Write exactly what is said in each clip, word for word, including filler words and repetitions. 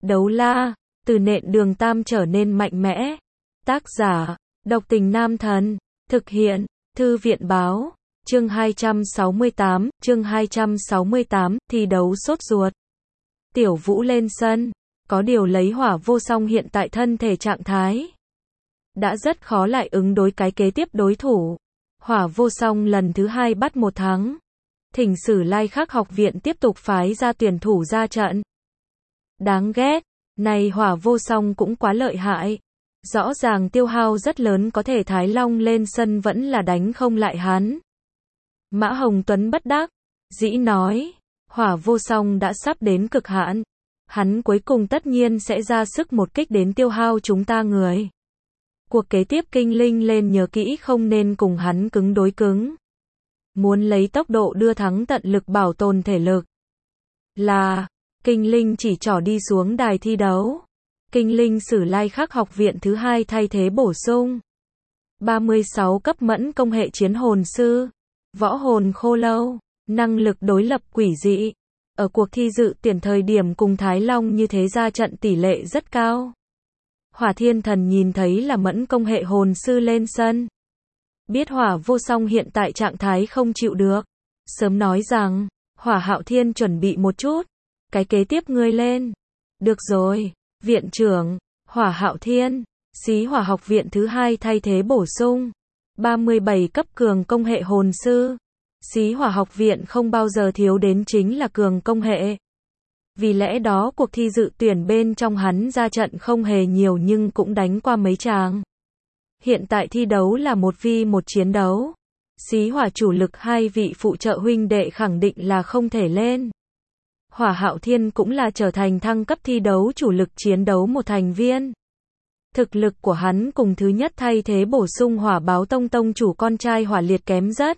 Đấu la, từ nện đường tam trở nên mạnh mẽ. Tác giả, độc tình nam thần. Thực hiện, thư viện báo. Chương hai trăm sáu mươi tám, chương hai trăm sáu mươi tám, thi đấu sốt ruột. Tiểu Vũ lên sân, có điều lấy Hỏa Vô Song hiện tại thân thể trạng thái đã rất khó lại ứng đối cái kế tiếp đối thủ. Hỏa Vô Song lần thứ hai bắt một thắng. Thỉnh Sử Lai Khắc học viện tiếp tục phái ra tuyển thủ ra trận. Đáng ghét, này Hỏa Vô Song cũng quá lợi hại. Rõ ràng tiêu hao rất lớn, có thể Thái Long lên sân vẫn là đánh không lại hắn. Mã Hồng Tuấn bất đắc dĩ nói, Hỏa Vô Song đã sắp đến cực hạn. Hắn cuối cùng tất nhiên sẽ ra sức một kích đến tiêu hao chúng ta người. Cuộc kế tiếp Kinh Linh lên nhớ kỹ không nên cùng hắn cứng đối cứng. Muốn lấy tốc độ đưa thắng tận lực bảo tồn thể lực. Là, Kinh Linh chỉ trỏ đi xuống đài thi đấu. Kinh Linh Sử Lai Khắc học viện thứ hai thay thế bổ sung. ba mươi sáu cấp mẫn công hệ chiến hồn sư. Võ hồn khô lâu. Năng lực đối lập quỷ dị. Ở cuộc thi dự tuyển thời điểm cùng Thái Long như thế ra trận tỷ lệ rất cao. Hỏa Thiên Thần nhìn thấy là mẫn công hệ hồn sư lên sân. Biết Hỏa Vô Song hiện tại trạng thái không chịu được. Sớm nói rằng, Hỏa Hạo Thiên chuẩn bị một chút. Cái kế tiếp ngươi lên. Được rồi, viện trưởng, Hỏa Hạo Thiên, Xí Hỏa học viện thứ hai thay thế bổ sung. ba mươi bảy cấp cường công hệ hồn sư. Xí Hỏa học viện không bao giờ thiếu đến chính là cường công hệ. Vì lẽ đó cuộc thi dự tuyển bên trong hắn ra trận không hề nhiều nhưng cũng đánh qua mấy tràng. Hiện tại thi đấu là một vi một chiến đấu. Xí Hỏa chủ lực hai vị phụ trợ huynh đệ khẳng định là không thể lên. Hỏa Hạo Thiên cũng là trở thành thăng cấp thi đấu chủ lực chiến đấu một thành viên. Thực lực của hắn cùng thứ nhất thay thế bổ sung Hỏa Báo Tông tông chủ con trai Hỏa Liệt kém rất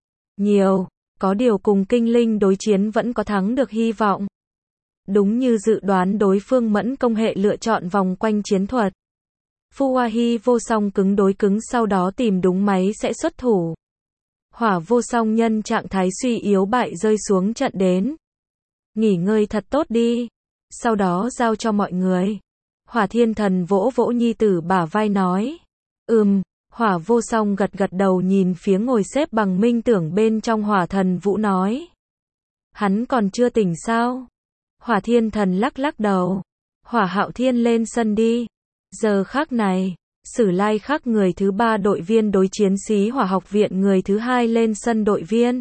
nhiều, có điều cùng Kinh Linh đối chiến vẫn có thắng được hy vọng. Đúng như dự đoán đối phương mẫn công hệ lựa chọn vòng quanh chiến thuật. Phu Hoa Hy Vô Song cứng đối cứng sau đó tìm đúng máy sẽ xuất thủ. Hỏa Vô Song nhân trạng thái suy yếu bại rơi xuống trận đến. Nghỉ ngơi thật tốt đi. Sau đó giao cho mọi người. Hỏa Thiên Thần vỗ vỗ nhi tử bả vai nói. Ừm, Hỏa Vô Song gật gật đầu nhìn phía ngồi xếp bằng minh tưởng bên trong Hỏa Thần Vũ nói. Hắn còn chưa tỉnh sao? Hỏa Thiên Thần lắc lắc đầu. Hỏa Hạo Thiên lên sân đi. Giờ khắc này, Sử Lai Khắc người thứ ba đội viên đối chiến Xí Hỏa học viện người thứ hai lên sân đội viên.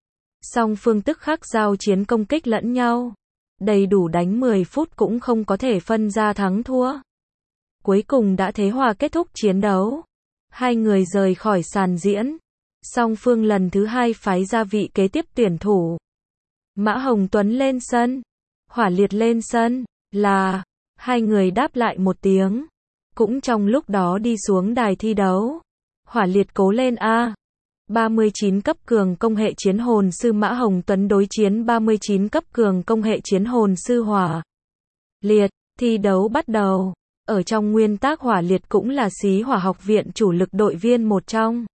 Song phương tức khắc giao chiến công kích lẫn nhau. Đầy đủ đánh mười phút cũng không có thể phân ra thắng thua. Cuối cùng đã thế hòa kết thúc chiến đấu. Hai người rời khỏi sàn diễn. Song phương lần thứ hai phái ra vị kế tiếp tuyển thủ. Mã Hồng Tuấn lên sân. Hỏa Liệt lên sân. Là, hai người đáp lại một tiếng. Cũng trong lúc đó đi xuống đài thi đấu. Hỏa Liệt cố lên a. ba mươi chín cấp cường công hệ chiến hồn sư Mã Hồng Tuấn đối chiến ba mươi chín cấp cường công hệ chiến hồn sư Hỏa Liệt. Thi đấu bắt đầu. Ở trong nguyên tắc Hỏa Liệt cũng là Xí Hỏa học viện chủ lực đội viên một trong.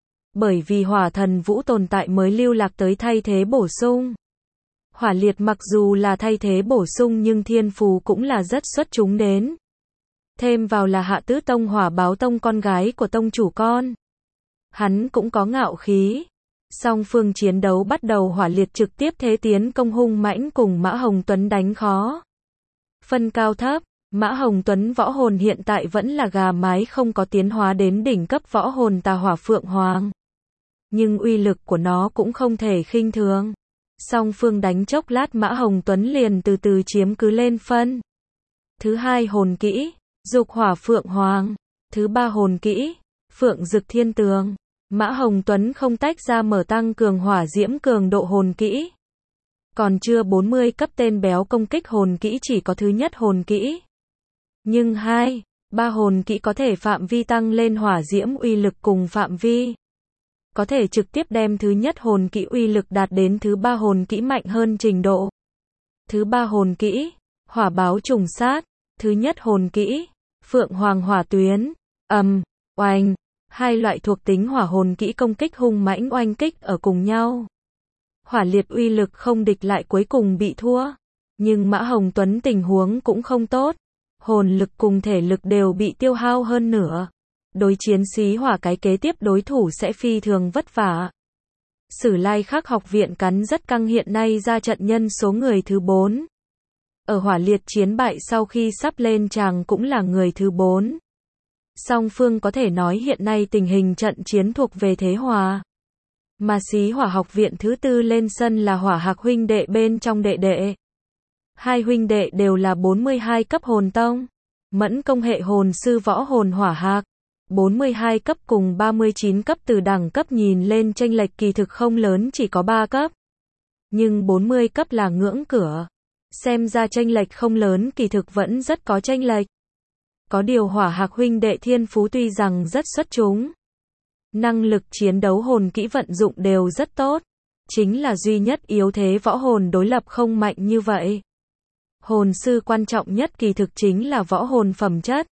Bởi vì Hỏa Thần Vũ tồn tại mới lưu lạc tới thay thế bổ sung. Hỏa Liệt mặc dù là thay thế bổ sung nhưng thiên phú cũng là rất xuất chúng đến. Thêm vào là Hạ Tứ Tông Hỏa Báo Tông con gái của tông chủ con. Hắn cũng có ngạo khí. Song phương chiến đấu bắt đầu Hỏa Liệt trực tiếp thế tiến công hung mãnh cùng Mã Hồng Tuấn đánh khó. Phân cao thấp, Mã Hồng Tuấn võ hồn hiện tại vẫn là gà mái không có tiến hóa đến đỉnh cấp võ hồn Tà Hỏa Phượng Hoàng. Nhưng uy lực của nó cũng không thể khinh thường. Song phương đánh chốc lát Mã Hồng Tuấn liền từ từ chiếm cứ lên phân. Thứ hai hồn kỹ, Dục Hỏa Phượng Hoàng. Thứ ba hồn kỹ, Phượng Dực Thiên Tường. Mã Hồng Tuấn không tách ra mở tăng cường hỏa diễm cường độ hồn kỹ. Còn chưa bốn mươi cấp tên béo công kích hồn kỹ chỉ có thứ nhất hồn kỹ. Nhưng hai, ba hồn kỹ có thể phạm vi tăng lên hỏa diễm uy lực cùng phạm vi. Có thể trực tiếp đem thứ nhất hồn kỹ uy lực đạt đến thứ ba hồn kỹ mạnh hơn trình độ. Thứ ba hồn kỹ, Hỏa Báo Trùng Sát. Thứ nhất hồn kỹ, Phượng Hoàng Hỏa Tuyến. Ầm, oanh. Hai loại thuộc tính hỏa hồn kỹ công kích hung mãnh oanh kích ở cùng nhau. Hỏa Liệt uy lực không địch lại cuối cùng bị thua. Nhưng Mã Hồng Tuấn tình huống cũng không tốt. Hồn lực cùng thể lực đều bị tiêu hao hơn nữa. Đối chiến xí hỏa cái kế tiếp đối thủ sẽ phi thường vất vả. Sử Lai Khắc học viện cắn rất căng, hiện nay ra trận nhân số người thứ bốn. Ở hỏa liệt chiến bại sau khi sắp lên tràng cũng là người thứ bốn. Song phương có thể nói hiện nay tình hình trận chiến thuộc về thế hòa. Mà xí hỏa học viện thứ tư lên sân là Hỏa Hạc huynh đệ bên trong đệ đệ. Hai huynh đệ đều là bốn mươi hai cấp hồn tông. Mẫn công hệ hồn sư võ hồn Hỏa Hạc. bốn mươi hai cấp cùng ba mươi chín cấp, từ đẳng cấp nhìn lên chênh lệch kỳ thực không lớn, chỉ có ba cấp. Nhưng bốn mươi cấp là ngưỡng cửa. Xem ra chênh lệch không lớn, kỳ thực vẫn rất có chênh lệch. Có điều Hỏa Hạc huynh đệ thiên phú tuy rằng rất xuất chúng. Năng lực chiến đấu hồn kỹ vận dụng đều rất tốt. Chính là duy nhất yếu thế võ hồn đối lập không mạnh như vậy. Hồn sư quan trọng nhất kỳ thực chính là võ hồn phẩm chất.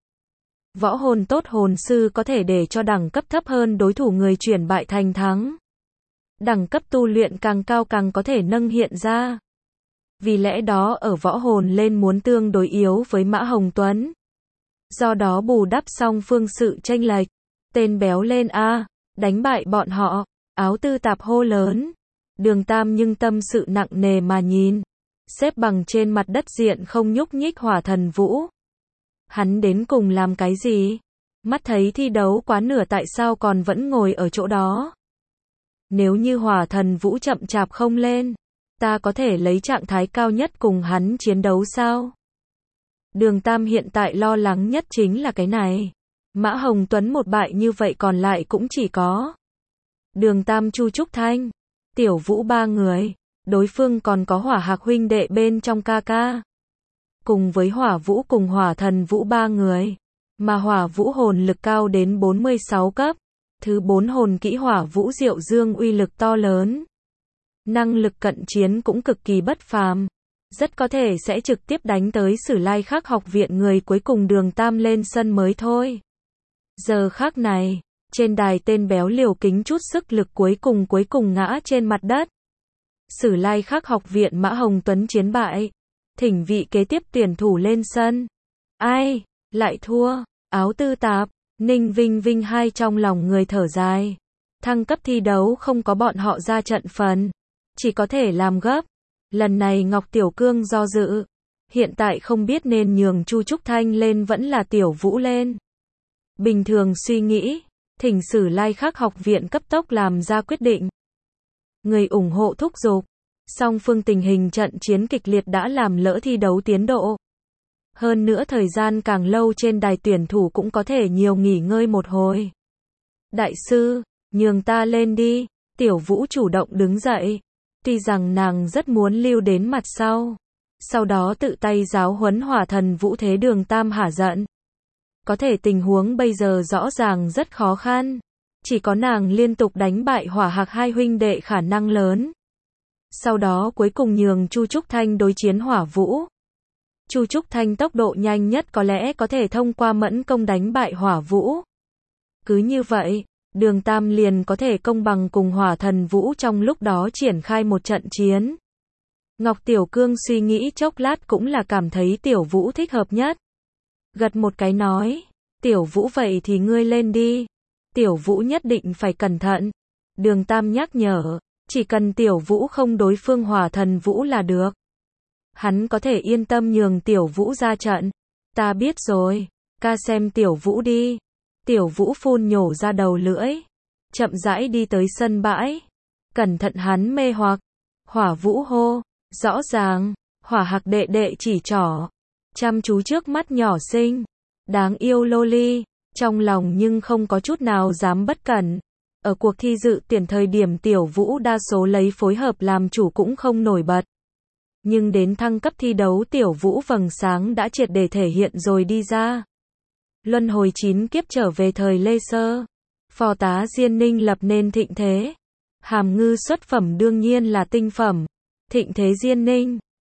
Võ hồn tốt hồn sư có thể để cho đẳng cấp thấp hơn đối thủ người chuyển bại thành thắng. Đẳng cấp tu luyện càng cao càng có thể nâng hiện ra. Vì lẽ đó ở võ hồn lên muốn tương đối yếu với Mã Hồng Tuấn. Do đó bù đắp xong phương sự chênh lệch. Tên béo lên a, đánh bại bọn họ. Áo tư tạp hô lớn. Đường Tam nhưng tâm sự nặng nề mà nhìn. Xếp bằng trên mặt đất diện không nhúc nhích Hỏa Thần Vũ. Hắn đến cùng làm cái gì? Mắt thấy thi đấu quá nửa tại sao còn vẫn ngồi ở chỗ đó? Nếu như Hỏa Thần Vũ chậm chạp không lên, ta có thể lấy trạng thái cao nhất cùng hắn chiến đấu sao? Đường Tam hiện tại lo lắng nhất chính là cái này. Mã Hồng Tuấn một bại như vậy còn lại cũng chỉ có Đường Tam, Chu Trúc Thanh, Tiểu Vũ ba người. Đối phương còn có Hỏa Hạc huynh đệ bên trong ca ca. Cùng với Hỏa Vũ cùng Hỏa Thần Vũ ba người. Mà Hỏa Vũ hồn lực cao đến bốn mươi sáu cấp. Thứ bốn hồn kỹ Hỏa Vũ Diệu Dương uy lực to lớn. Năng lực cận chiến cũng cực kỳ bất phàm. Rất có thể sẽ trực tiếp đánh tới Sử Lai Khắc học viện người cuối cùng Đường Tam lên sân mới thôi. Giờ khắc này, trên đài tên béo liều kính chút sức lực cuối cùng cuối cùng ngã trên mặt đất. Sử Lai Khắc học viện Mã Hồng Tuấn chiến bại. Thỉnh vị kế tiếp tuyển thủ lên sân. Ai? Lại thua. Áo tư tạp, Ninh Vinh Vinh hai trong lòng người thở dài. Thăng cấp thi đấu không có bọn họ ra trận phần. Chỉ có thể làm gấp. Lần này Ngọc Tiểu Cương do dự. Hiện tại không biết nên nhường Chu Trúc Thanh lên vẫn là Tiểu Vũ lên. Bình thường suy nghĩ. Thỉnh Sử Lai Khắc học viện cấp tốc làm ra quyết định. Người ủng hộ thúc giục. Song phương tình hình trận chiến kịch liệt đã làm lỡ thi đấu tiến độ. Hơn nữa thời gian càng lâu trên đài tuyển thủ cũng có thể nhiều nghỉ ngơi một hồi. Đại sư, nhường ta lên đi. Tiểu Vũ chủ động đứng dậy. Tuy rằng nàng rất muốn lưu đến mặt sau. Sau đó tự tay giáo huấn Hỏa Thần Vũ thế Đường Tam hả giận. Có thể tình huống bây giờ rõ ràng rất khó khăn. Chỉ có nàng liên tục đánh bại Hỏa Hạc hai huynh đệ khả năng lớn. Sau đó cuối cùng nhường Chu Trúc Thanh đối chiến Hỏa Vũ. Chu Trúc Thanh tốc độ nhanh nhất có lẽ có thể thông qua mẫn công đánh bại Hỏa Vũ. Cứ như vậy, Đường Tam liền có thể công bằng cùng Hỏa Thần Vũ trong lúc đó triển khai một trận chiến. Ngọc Tiểu Cương suy nghĩ chốc lát cũng là cảm thấy Tiểu Vũ thích hợp nhất. Gật một cái nói, Tiểu Vũ vậy thì ngươi lên đi. Tiểu Vũ nhất định phải cẩn thận. Đường Tam nhắc nhở, chỉ cần Tiểu Vũ không đối phương Hỏa Thần Vũ là được. Hắn có thể yên tâm nhường Tiểu Vũ ra trận. Ta biết rồi, ca xem Tiểu Vũ đi. Tiểu Vũ phun nhổ ra đầu lưỡi. Chậm rãi đi tới sân bãi. Cẩn thận hắn mê hoặc. Hỏa Vũ hô, rõ ràng, Hỏa Hạc đệ đệ chỉ trỏ. Chăm chú trước mắt nhỏ xinh. Đáng yêu loli. Trong lòng nhưng không có chút nào dám bất cẩn. Ở cuộc thi dự tuyển thời điểm Tiểu Vũ đa số lấy phối hợp làm chủ cũng không nổi bật. Nhưng đến thăng cấp thi đấu Tiểu Vũ vầng sáng đã triệt để thể hiện rồi đi ra. Luân hồi chín kiếp trở về thời Lê Sơ. Phò tá Diên Ninh lập nên thịnh thế. Hàm Ngư xuất phẩm đương nhiên là tinh phẩm. Thịnh thế Diên Ninh.